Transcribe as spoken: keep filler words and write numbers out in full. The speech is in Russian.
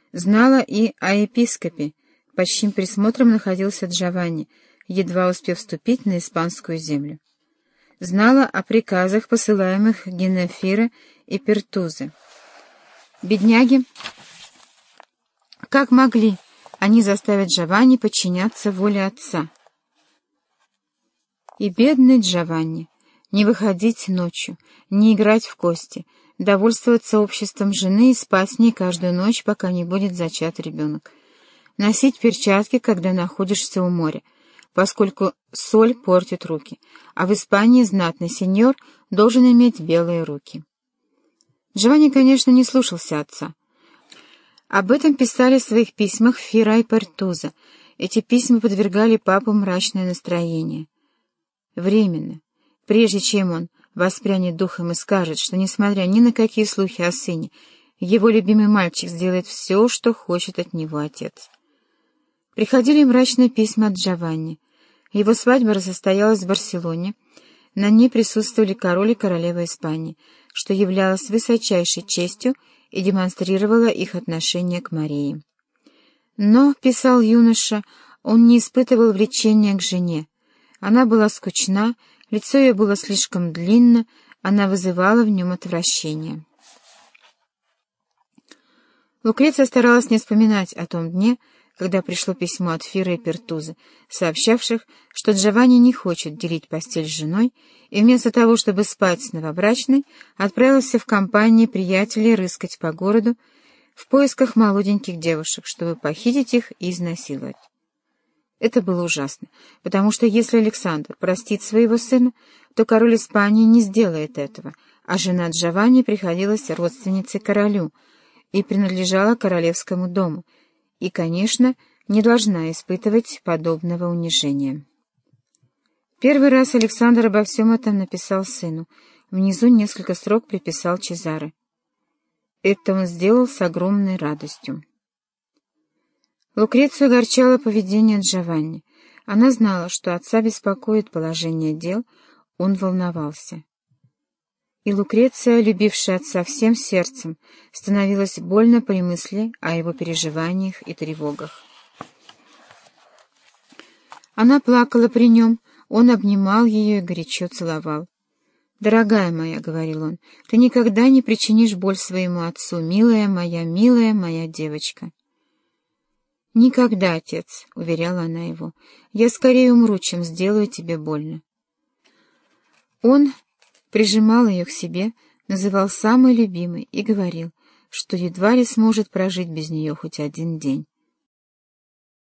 Знала и о епископе, под чьим присмотром находился Джованни, едва успев вступить на испанскую землю. Знала о приказах, посылаемых Генефиро и Пертузе. Бедняги, как могли они заставить Джованни подчиняться воле отца? И бедный Джованни, не выходить ночью, не играть в кости, довольствоваться обществом жены и спать с ней каждую ночь, пока не будет зачат ребенок. Носить перчатки, когда находишься у моря, поскольку соль портит руки, а в Испании знатный сеньор должен иметь белые руки. Джованни, конечно, не слушался отца. Об этом писали в своих письмах Фира и Пертуза. Эти письма подвергали папу мрачное настроение. Временно, прежде чем он воспрянет духом и скажет, что, несмотря ни на какие слухи о сыне, его любимый мальчик сделает все, что хочет от него отец. Приходили мрачные письма от Джованни. Его свадьба состоялась в Барселоне. На ней присутствовали король и королева Испании, что являлось высочайшей честью и демонстрировало их отношение к Марии. Но, писал юноша, он не испытывал влечения к жене. Она была скучна, лицо ее было слишком длинно, она вызывала в нем отвращение. Лукреция старалась не вспоминать о том дне, когда пришло письмо от Фира и Пертузы, сообщавших, что Джованни не хочет делить постель с женой, и вместо того, чтобы спать с новобрачной, отправился в компании приятелей рыскать по городу в поисках молоденьких девушек, чтобы похитить их и изнасиловать. Это было ужасно, потому что если Александр простит своего сына, то король Испании не сделает этого, а жена Джованни приходилась родственницей королю и принадлежала королевскому дому, и, конечно, не должна испытывать подобного унижения. Первый раз Александр обо всем этом написал сыну. Внизу несколько строк приписал Чезаре. Это он сделал с огромной радостью. Лукрецию огорчало поведение Джованни. Она знала, что отца беспокоит положение дел, он волновался. И Лукреция, любившая отца всем сердцем, становилась больно при мысли о его переживаниях и тревогах. Она плакала при нем, он обнимал ее и горячо целовал. «Дорогая моя», — говорил он, — «ты никогда не причинишь боль своему отцу, милая моя, милая моя девочка». «Никогда, отец», — уверяла она его, — «я скорее умру, чем сделаю тебе больно». Он прижимал ее к себе, называл самой любимой и говорил, что едва ли сможет прожить без нее хоть один день.